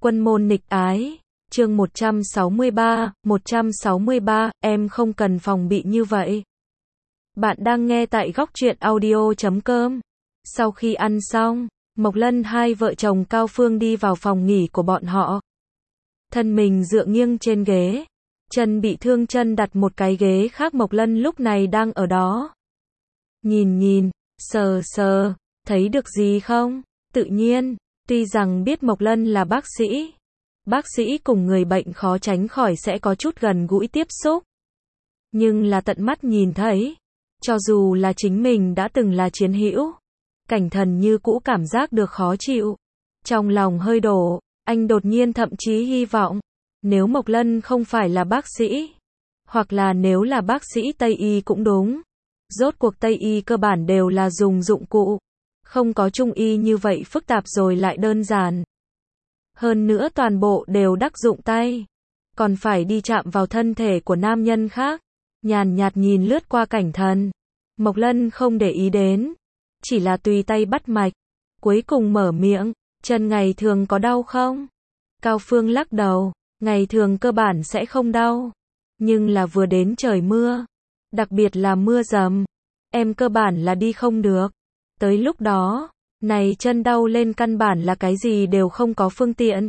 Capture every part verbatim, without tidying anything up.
Quân môn nghịch ái, chương một trăm sáu mươi ba, một trăm sáu mươi ba, em không cần phòng bị như vậy. Bạn đang nghe tại góc truyện audio chấm com. Sau khi ăn xong, Mộc Lân hai vợ chồng Cao Phương đi vào phòng nghỉ của bọn họ. Thân mình dựa nghiêng trên ghế, chân bị thương chân đặt một cái ghế khác. Mộc Lân lúc này đang ở đó. Nhìn nhìn, sờ sờ, thấy được gì không? Tự nhiên, tuy rằng biết Mộc Lân là bác sĩ, bác sĩ cùng người bệnh khó tránh khỏi sẽ có chút gần gũi tiếp xúc. Nhưng là tận mắt nhìn thấy, cho dù là chính mình đã từng là chiến hữu, Cảnh Thần như cũ cảm giác được khó chịu. Trong lòng hơi đổ, anh đột nhiên thậm chí hy vọng, nếu Mộc Lân không phải là bác sĩ, hoặc là nếu là bác sĩ Tây Y cũng đúng. Rốt cuộc Tây Y cơ bản đều là dùng dụng cụ, không có Trung Y như vậy phức tạp rồi lại đơn giản. Hơn nữa toàn bộ đều đắc dụng tay, còn phải đi chạm vào thân thể của nam nhân khác. Nhàn nhạt nhìn lướt qua Cảnh Thần, Mộc Lân không để ý đến, chỉ là tùy tay bắt mạch, cuối cùng mở miệng, chân ngày thường có đau không? Cao Phương lắc đầu, ngày thường cơ bản sẽ không đau, nhưng là vừa đến trời mưa, đặc biệt là mưa dầm, em cơ bản là đi không được. Tới lúc đó, này chân đau lên căn bản là cái gì đều không có phương tiện.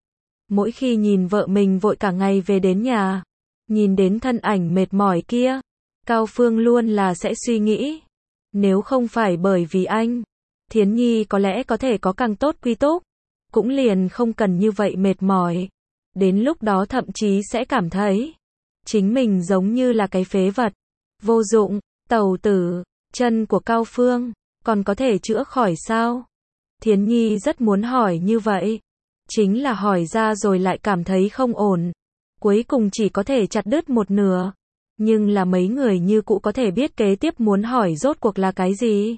Mỗi khi nhìn vợ mình vội cả ngày về đến nhà, nhìn đến thân ảnh mệt mỏi kia, Cao Phương luôn là sẽ suy nghĩ, nếu không phải bởi vì anh, Thiến Nhi có lẽ có thể có càng tốt quy túc, cũng liền không cần như vậy mệt mỏi. Đến lúc đó thậm chí sẽ cảm thấy chính mình giống như là cái phế vật, vô dụng. Tẩu tử, chân của Cao Phương còn có thể chữa khỏi sao? Thiến Nhi rất muốn hỏi như vậy, chính là hỏi ra rồi lại cảm thấy không ổn, cuối cùng chỉ có thể chặt đứt một nửa. Nhưng là mấy người như cũ có thể biết kế tiếp muốn hỏi rốt cuộc là cái gì.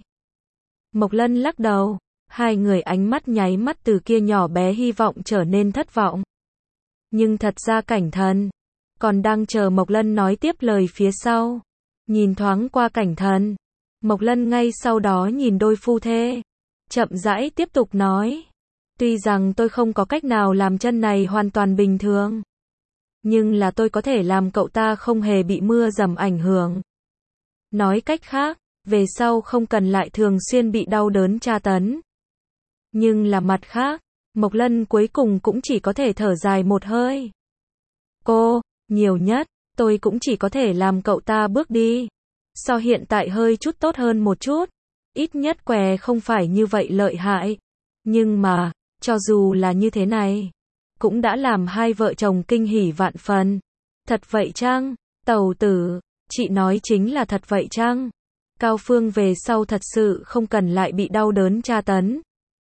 Mộc Lân lắc đầu, hai người ánh mắt nháy mắt từ kia nhỏ bé hy vọng trở nên thất vọng. Nhưng thật ra Cảnh Thần còn đang chờ Mộc Lân nói tiếp lời phía sau. Nhìn thoáng qua Cảnh Thần, Mộc Lân ngay sau đó nhìn đôi phu thê, chậm rãi tiếp tục nói, tuy rằng tôi không có cách nào làm chân này hoàn toàn bình thường, nhưng là tôi có thể làm cậu ta không hề bị mưa dầm ảnh hưởng. Nói cách khác, về sau không cần lại thường xuyên bị đau đớn tra tấn. Nhưng là mặt khác, Mộc Lân cuối cùng cũng chỉ có thể thở dài một hơi. Cô, nhiều nhất, tôi cũng chỉ có thể làm cậu ta bước đi. So hiện tại hơi chút tốt hơn một chút. Ít nhất què không phải như vậy lợi hại. Nhưng mà, cho dù là như thế này, cũng đã làm hai vợ chồng kinh hỉ vạn phần. Thật vậy chăng? Tẩu tử, chị nói chính là thật vậy chăng? Cao Phương về sau thật sự không cần lại bị đau đớn tra tấn.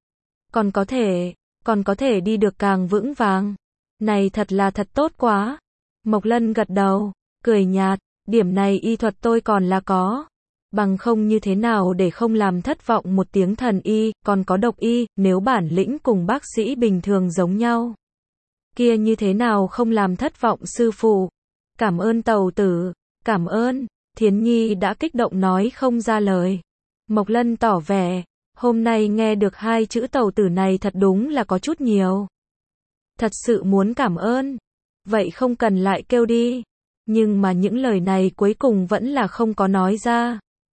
Còn có thể, còn có thể đi được càng vững vàng. Này thật là thật tốt quá. Mộc Lân gật đầu, cười nhạt, điểm này y thuật tôi còn là có. Bằng không như thế nào để không làm thất vọng một tiếng thần y, còn có độc y, nếu bản lĩnh cùng bác sĩ bình thường giống nhau. Kia như thế nào không làm thất vọng sư phụ. Cảm ơn tẩu tử, cảm ơn. Thiến Nhi đã kích động nói không ra lời. Mộc Lân tỏ vẻ, hôm nay nghe được hai chữ tẩu tử này thật đúng là có chút nhiều. Thật sự muốn cảm ơn. Vậy không cần lại kêu đi. Nhưng mà những lời này cuối cùng vẫn là không có nói ra.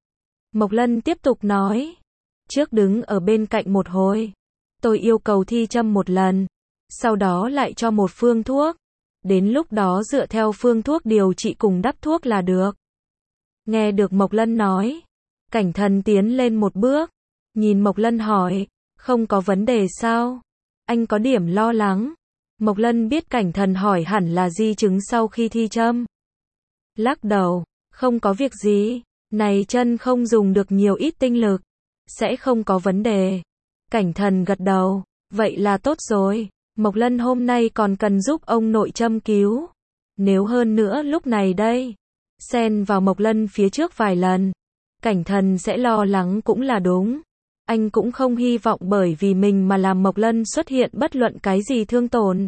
Mộc Lân tiếp tục nói. Trước đứng ở bên cạnh một hồi, tôi yêu cầu thi châm một lần, sau đó lại cho một phương thuốc. Đến lúc đó dựa theo phương thuốc điều trị cùng đắp thuốc là được. Nghe được Mộc Lân nói, Cảnh Thần tiến lên một bước, nhìn Mộc Lân hỏi, không có vấn đề sao? Anh có điểm lo lắng. Mộc Lân biết Cảnh Thần hỏi hẳn là di chứng sau khi thi châm. Lắc đầu, không có việc gì, này chân không dùng được nhiều ít tinh lực, sẽ không có vấn đề. Cảnh Thần gật đầu, vậy là tốt rồi, Mộc Lân hôm nay còn cần giúp ông nội châm cứu. Nếu hơn nữa lúc này đây, xen vào Mộc Lân phía trước vài lần, Cảnh Thần sẽ lo lắng cũng là đúng. Anh cũng không hy vọng bởi vì mình mà làm Mộc Lân xuất hiện bất luận cái gì thương tổn.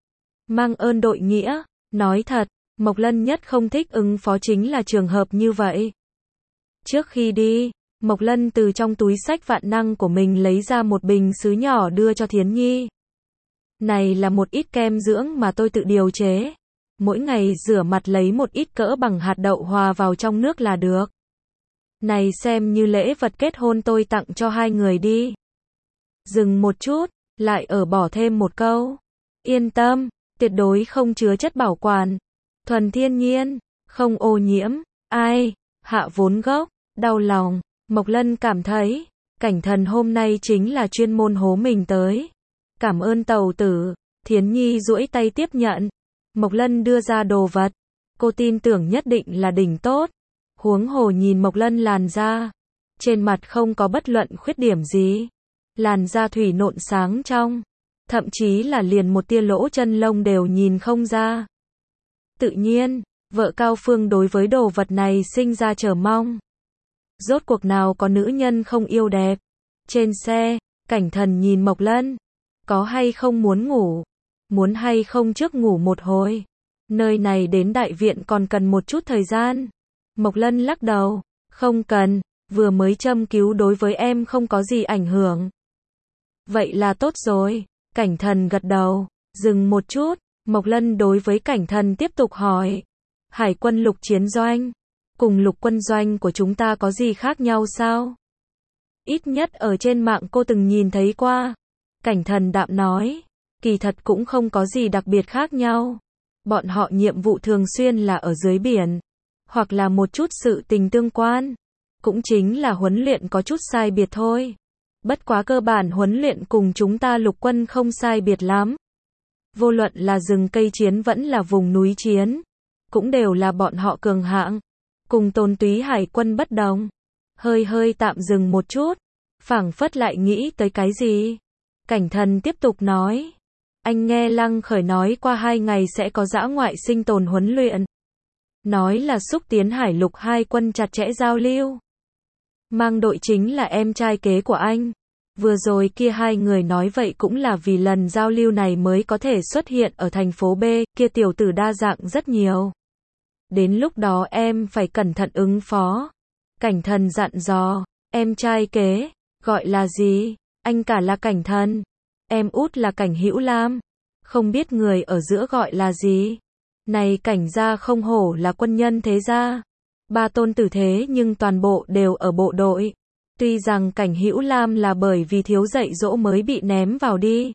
Mang ơn đội nghĩa, nói thật, Mộc Lân nhất không thích ứng phó chính là trường hợp như vậy. Trước khi đi, Mộc Lân từ trong túi xách vạn năng của mình lấy ra một bình sứ nhỏ đưa cho Thiến Nhi. Này là một ít kem dưỡng mà tôi tự điều chế. Mỗi ngày rửa mặt lấy một ít cỡ bằng hạt đậu hòa vào trong nước là được. Này xem như lễ vật kết hôn tôi tặng cho hai người đi. Dừng một chút, lại ở bỏ thêm một câu. Yên tâm, tuyệt đối không chứa chất bảo quản. Thuần thiên nhiên, không ô nhiễm. Ai, hạ vốn gốc, đau lòng. Mộc Lân cảm thấy, Cảnh Thần hôm nay chính là chuyên môn hố mình tới. Cảm ơn tàu tử. Thiến Nhi duỗi tay tiếp nhận. Mộc Lân đưa ra đồ vật. Cô tin tưởng nhất định là đỉnh tốt. Huống hồ nhìn Mộc Lân làn da. Trên mặt không có bất luận khuyết điểm gì. Làn da thủy nộn sáng trong. Thậm chí là liền một tia lỗ chân lông đều nhìn không ra. Tự nhiên, vợ Cao Phương đối với đồ vật này sinh ra chờ mong. Rốt cuộc nào có nữ nhân không yêu đẹp. Trên xe, Cảnh Thần nhìn Mộc Lân. Có hay không muốn ngủ? Muốn hay không trước ngủ một hồi? Nơi này đến đại viện còn cần một chút thời gian. Mộc Lân lắc đầu. Không cần, vừa mới châm cứu đối với em không có gì ảnh hưởng. Vậy là tốt rồi. Cảnh Thần gật đầu. Dừng một chút, Mộc Lân đối với Cảnh Thần tiếp tục hỏi. Hải quân lục chiến doanh. Cùng lục quân doanh của chúng ta có gì khác nhau sao? Ít nhất ở trên mạng cô từng nhìn thấy qua. Cảnh Thần đạm nói. Kỳ thật cũng không có gì đặc biệt khác nhau. Bọn họ nhiệm vụ thường xuyên là ở dưới biển. Hoặc là một chút sự tình tương quan. Cũng chính là huấn luyện có chút sai biệt thôi. Bất quá cơ bản huấn luyện cùng chúng ta lục quân không sai biệt lắm. Vô luận là rừng cây chiến vẫn là vùng núi chiến. Cũng đều là bọn họ cường hạng. Cùng Tôn Túy hải quân bất đồng. Hơi hơi tạm dừng một chút. Phảng phất lại nghĩ tới cái gì. Cảnh Thần tiếp tục nói. Anh nghe Lăng Khởi nói qua hai ngày sẽ có dã ngoại sinh tồn huấn luyện. Nói là xúc tiến hải lục hai quân chặt chẽ giao lưu. Mang đội chính là em trai kế của anh. Vừa rồi kia hai người nói vậy cũng là vì lần giao lưu này mới có thể xuất hiện ở thành phố B, kia tiểu tử đa dạng rất nhiều. Đến lúc đó em phải cẩn thận ứng phó. Cảnh Thần dặn dò, em trai kế, gọi là gì? Anh cả là Cảnh Thần. Em út là Cảnh Hữu Lam. Không biết người ở giữa gọi là gì? Này Cảnh gia không hổ là quân nhân thế gia. Ba tôn tử thế nhưng toàn bộ đều ở bộ đội. Tuy rằng Cảnh Hữu Lam là bởi vì thiếu dạy dỗ mới bị ném vào đi.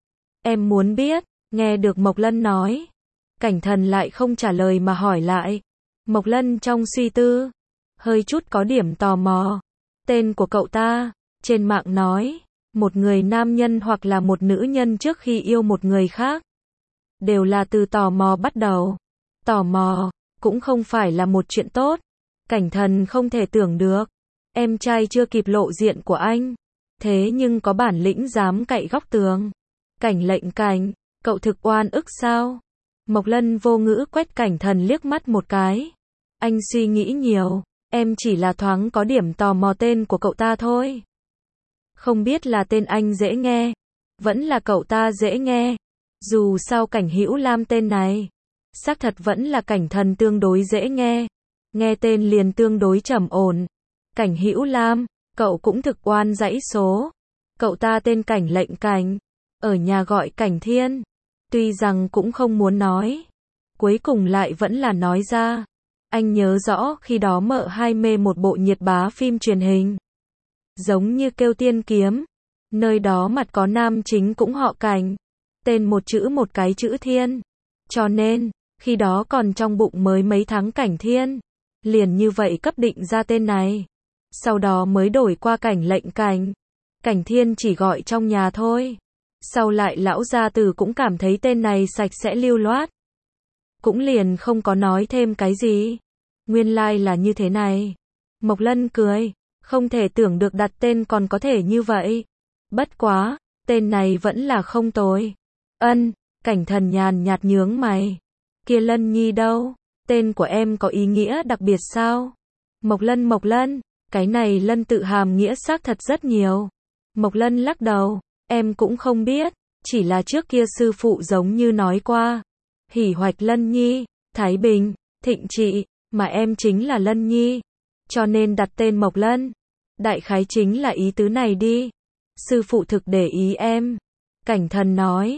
Em muốn biết, nghe được Mộc Lân nói. Cảnh Thần lại không trả lời mà hỏi lại. Mộc Lân trong suy tư, hơi chút có điểm tò mò. Tên của cậu ta, trên mạng nói, một người nam nhân hoặc là một nữ nhân trước khi yêu một người khác. Đều là từ tò mò bắt đầu. Tò mò, cũng không phải là một chuyện tốt. Cảnh Thần không thể tưởng được. Em trai chưa kịp lộ diện của anh. Thế nhưng có bản lĩnh dám cậy góc tường. Cảnh Lệnh Cảnh, cậu thực oan ức sao? Mộc Lân vô ngữ quét Cảnh Thần liếc mắt một cái. Anh suy nghĩ nhiều. Em chỉ là thoáng có điểm tò mò tên của cậu ta thôi. Không biết là tên anh dễ nghe. Vẫn là cậu ta dễ nghe. Dù sao Cảnh Hữu Lam tên này. Xác thật vẫn là Cảnh Thần tương đối dễ nghe. Nghe tên liền tương đối trầm ổn. Cảnh Hữu Lam, cậu cũng thực oan dãy số. Cậu ta tên Cảnh Lệnh Cảnh. Ở nhà gọi Cảnh Thiên. Tuy rằng cũng không muốn nói. Cuối cùng lại vẫn là nói ra. Anh nhớ rõ khi đó mợ hai mê một bộ nhiệt bá phim truyền hình. Giống như Kêu Tiên Kiếm. Nơi đó mặt có nam chính cũng họ Cảnh. Tên một chữ một cái chữ Thiên. Cho nên, khi đó còn trong bụng mới mấy tháng Cảnh Thiên. Liền như vậy cấp định ra tên này. Sau đó mới đổi qua Cảnh Lệnh Cảnh. Cảnh Thiên chỉ gọi trong nhà thôi. Sau lại lão gia tử cũng cảm thấy tên này sạch sẽ lưu loát. Cũng liền không có nói thêm cái gì. Nguyên lai like là như thế này. Mộc Lân cười. Không thể tưởng được đặt tên còn có thể như vậy. Bất quá, tên này vẫn là không tồi. Ân, Cảnh Thần nhàn nhạt nhướng mày. Kia Lân Nhi đâu? Tên của em có ý nghĩa đặc biệt sao? Mộc Lân Mộc Lân, cái này Lân tự hàm nghĩa xác thật rất nhiều. Mộc Lân lắc đầu, em cũng không biết, chỉ là trước kia sư phụ giống như nói qua. Hỉ Hoạch Lân Nhi, Thái Bình, Thịnh Trị, mà em chính là Lân Nhi. Cho nên đặt tên Mộc Lân. Đại khái chính là ý tứ này đi. Sư phụ thực để ý em. Cảnh Thần nói,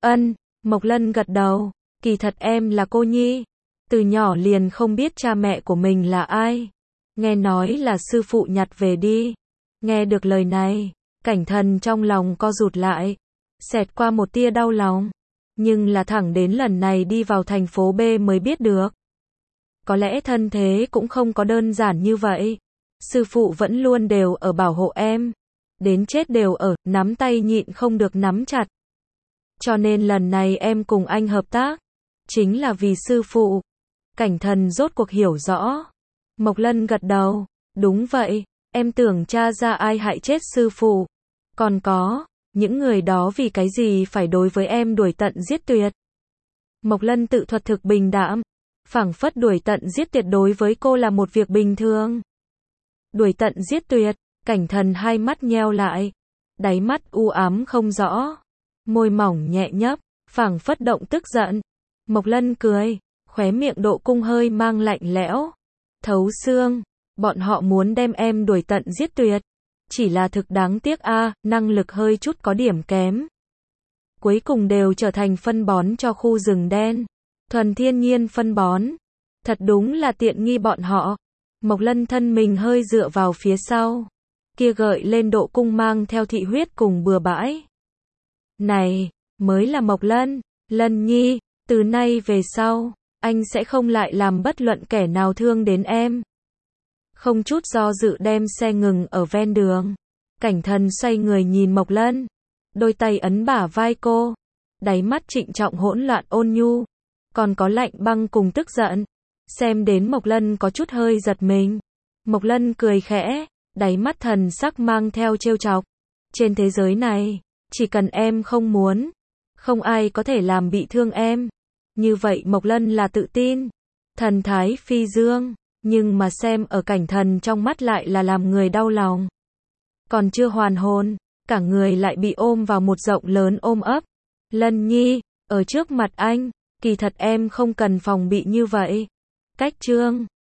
Ân, Mộc Lân gật đầu, kỳ thật em là cô nhi. Từ nhỏ liền không biết cha mẹ của mình là ai. Nghe nói là sư phụ nhặt về đi. Nghe được lời này, Cảnh Thần trong lòng co rụt lại, xẹt qua một tia đau lòng. Nhưng là thẳng đến lần này đi vào thành phố B mới biết được. Có lẽ thân thế cũng không có đơn giản như vậy. Sư phụ vẫn luôn đều ở bảo hộ em. Đến chết đều ở, nắm tay nhịn không được nắm chặt. Cho nên lần này em cùng anh hợp tác, chính là vì sư phụ. Cảnh Thần rốt cuộc hiểu rõ. Mộc Lân gật đầu, đúng vậy, em tưởng tra ra ai hại chết sư phụ. Còn có, những người đó vì cái gì phải đối với em đuổi tận giết tuyệt. Mộc Lân tự thuật thực bình đạm, phảng phất đuổi tận giết tuyệt đối với cô là một việc bình thường. Đuổi tận giết tuyệt, Cảnh Thần hai mắt nheo lại, đáy mắt u ám không rõ, môi mỏng nhẹ nhấp, phảng phất động tức giận. Mộc Lân cười, khóe miệng độ cung hơi mang lạnh lẽo, thấu xương, bọn họ muốn đem em đuổi tận giết tuyệt. Chỉ là thực đáng tiếc a, năng lực hơi chút có điểm kém. Cuối cùng đều trở thành phân bón cho khu rừng đen. Thuần thiên nhiên phân bón. Thật đúng là tiện nghi bọn họ. Mộc Lân thân mình hơi dựa vào phía sau. Kia gợi lên độ cung mang theo thị huyết cùng bừa bãi. Này, mới là Mộc Lân, Lân Nhi, từ nay về sau, anh sẽ không lại làm bất luận kẻ nào thương đến em. Không chút do dự đem xe ngừng ở ven đường. Cảnh Thần xoay người nhìn Mộc Lân, đôi tay ấn bả vai cô, đáy mắt trịnh trọng hỗn loạn ôn nhu, còn có lạnh băng cùng tức giận. Xem đến Mộc Lân có chút hơi giật mình. Mộc Lân cười khẽ, đáy mắt thần sắc mang theo trêu chọc. Trên thế giới này, chỉ cần em không muốn, không ai có thể làm bị thương em. Như vậy Mộc Lân là tự tin, thần thái phi dương, nhưng mà xem ở Cảnh Thần trong mắt lại là làm người đau lòng. Còn chưa hoàn hồn, cả người lại bị ôm vào một rộng lớn ôm ấp. Lân Nhi, ở trước mặt anh, kỳ thật em không cần phòng bị như vậy. Cách trương.